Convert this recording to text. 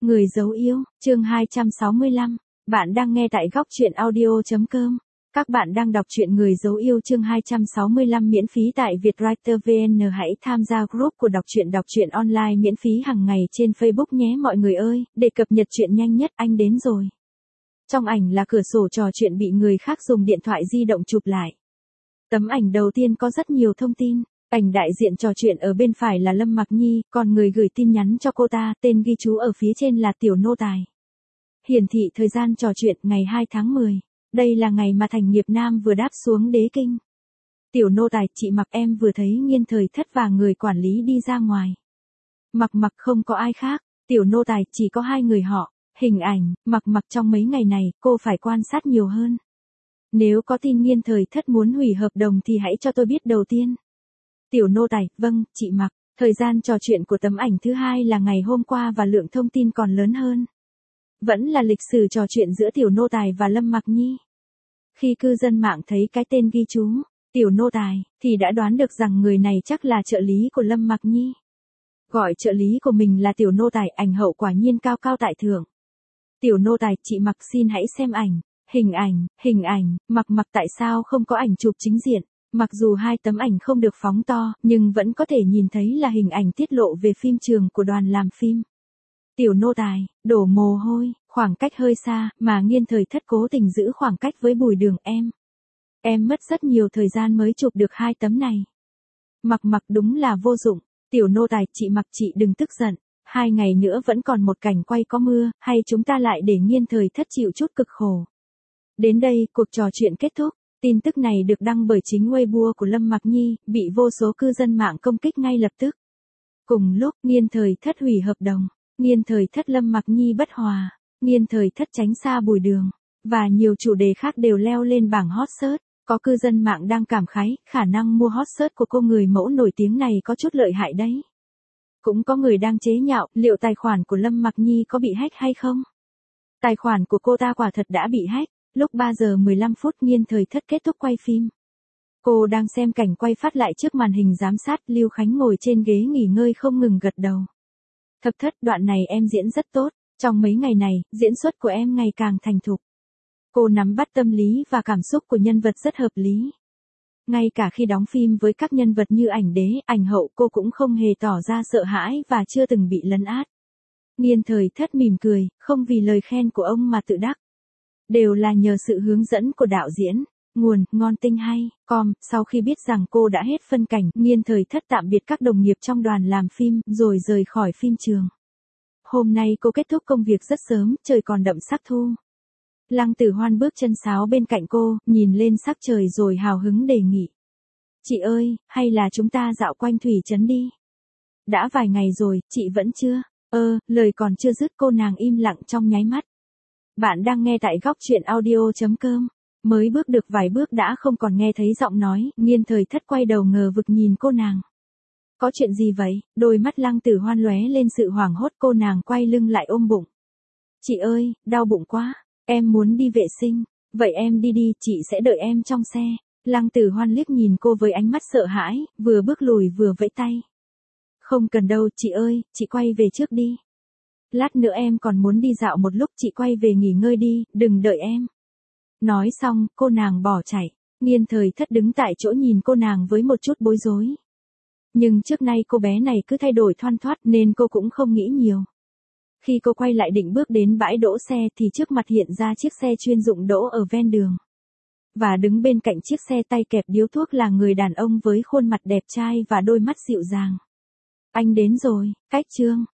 Người dấu yêu, chương 265. Bạn đang nghe tại góc truyện audio.com. Các bạn đang đọc truyện Người dấu yêu chương 265 miễn phí tại Vietwriter VN. Hãy tham gia group của đọc truyện online miễn phí hàng ngày trên Facebook nhé mọi người ơi, để cập nhật truyện nhanh nhất. Anh đến rồi. Trong ảnh là cửa sổ trò chuyện bị người khác dùng điện thoại di động chụp lại. Tấm ảnh đầu tiên có rất nhiều thông tin. Ảnh đại diện trò chuyện ở bên phải là Lâm Mặc Nhi, còn người gửi tin nhắn cho cô ta, tên ghi chú ở phía trên là Tiểu Nô Tài. Hiển thị thời gian trò chuyện ngày 2 tháng 10. Đây là ngày mà Thành Nghiệp Nam vừa đáp xuống đế kinh. Tiểu Nô Tài, chị Mặc em vừa thấy Nghiên Thời Thất và người quản lý đi ra ngoài. Mặc không có ai khác. Tiểu Nô Tài, chỉ có hai người họ. Hình ảnh, Mặc trong mấy ngày này, cô phải quan sát nhiều hơn. Nếu có tin Nghiên Thời Thất muốn hủy hợp đồng thì hãy cho tôi biết đầu tiên. Tiểu Nô Tài, vâng, chị Mặc. Thời gian trò chuyện của tấm ảnh thứ hai là ngày hôm qua và lượng thông tin còn lớn hơn. Vẫn là lịch sử trò chuyện giữa Tiểu Nô Tài và Lâm Mặc Nhi. Khi cư dân mạng thấy cái tên ghi chú, Tiểu Nô Tài, thì đã đoán được rằng người này chắc là trợ lý của Lâm Mặc Nhi. Gọi trợ lý của mình là Tiểu Nô Tài, ảnh hậu quả nhiên cao cao tại thượng. Tiểu Nô Tài, chị Mặc xin hãy xem ảnh. Hình ảnh, Mặc tại sao không có ảnh chụp chính diện? Mặc dù hai tấm ảnh không được phóng to, nhưng vẫn có thể nhìn thấy là hình ảnh tiết lộ về phim trường của đoàn làm phim. Tiểu Nô Tài, đổ mồ hôi, khoảng cách hơi xa, mà Nghiên Thời Thất cố tình giữ khoảng cách với Bùi Đường em. Em mất rất nhiều thời gian mới chụp được hai tấm này. Mặc đúng là vô dụng. Tiểu Nô Tài, chị Mặc chị đừng tức giận. 2 ngày nữa vẫn còn một cảnh quay có mưa, hay chúng ta lại để Nghiên Thời Thất chịu chút cực khổ. Đến đây, cuộc trò chuyện kết thúc. Tin tức này được đăng bởi chính Weibo của Lâm Mặc Nhi, bị vô số cư dân mạng công kích ngay lập tức. Cùng lúc, Nghiên Thời Thất hủy hợp đồng, Nghiên Thời Thất Lâm Mặc Nhi bất hòa, Nghiên Thời Thất tránh xa Bùi Đường, và nhiều chủ đề khác đều leo lên bảng hot search. Có cư dân mạng đang cảm khái, khả năng mua hot search của cô người mẫu nổi tiếng này có chút lợi hại đấy. Cũng có người đang chế nhạo, liệu tài khoản của Lâm Mặc Nhi có bị hack hay không? Tài khoản của cô ta quả thật đã bị hack. Lúc 3 giờ 15 phút Nghiên Thời Thất kết thúc quay phim. Cô đang xem cảnh quay phát lại trước màn hình giám sát, Lưu Khánh ngồi trên ghế nghỉ ngơi không ngừng gật đầu. Thất, đoạn này em diễn rất tốt, trong mấy ngày này, diễn xuất của em ngày càng thành thục. Cô nắm bắt tâm lý và cảm xúc của nhân vật rất hợp lý. Ngay cả khi đóng phim với các nhân vật như ảnh đế, ảnh hậu cô cũng không hề tỏ ra sợ hãi và chưa từng bị lấn át. Nghiên Thời Thất mỉm cười, không vì lời khen của ông mà tự đắc. Đều là nhờ sự hướng dẫn của đạo diễn. Nguồn, ngon tinh hay, sau khi biết rằng cô đã hết phân cảnh, Nghiên Thời Thất tạm biệt các đồng nghiệp trong đoàn làm phim, rồi rời khỏi phim trường. Hôm nay cô kết thúc công việc rất sớm, trời còn đậm sắc thu. Lăng Tử Hoan bước chân sáo bên cạnh cô, nhìn lên sắc trời rồi hào hứng đề nghị. Chị ơi, hay là chúng ta dạo quanh thủy trấn đi? Đã vài ngày rồi, chị vẫn chưa? Lời còn chưa dứt cô nàng im lặng trong nháy mắt. Bạn đang nghe tại góc truyện audio.com. Mới bước được vài bước đã không còn nghe thấy giọng nói, Nghiên Thời Thất quay đầu ngờ vực nhìn cô nàng. Có chuyện gì vậy? Đôi mắt Lăng Tử Hoan lóe lên sự hoảng hốt, cô nàng quay lưng lại ôm bụng. Chị ơi, đau bụng quá, em muốn đi vệ sinh. Vậy em đi, chị sẽ đợi em trong xe. Lăng Tử Hoan liếc nhìn cô với ánh mắt sợ hãi, vừa bước lùi vừa vẫy tay. Không cần đâu chị ơi, chị quay về trước đi. Lát nữa em còn muốn đi dạo một lúc, chị quay về nghỉ ngơi đi, đừng đợi em. Nói xong, cô nàng bỏ chạy. Nghiên Thời Thất đứng tại chỗ nhìn cô nàng với một chút bối rối. Nhưng trước nay cô bé này cứ thay đổi thoăn thoắt nên cô cũng không nghĩ nhiều. Khi cô quay lại định bước đến bãi đỗ xe thì trước mặt hiện ra chiếc xe chuyên dụng đỗ ở ven đường. Và đứng bên cạnh chiếc xe tay kẹp điếu thuốc là người đàn ông với khuôn mặt đẹp trai và đôi mắt dịu dàng. Anh đến rồi, Cách Trương.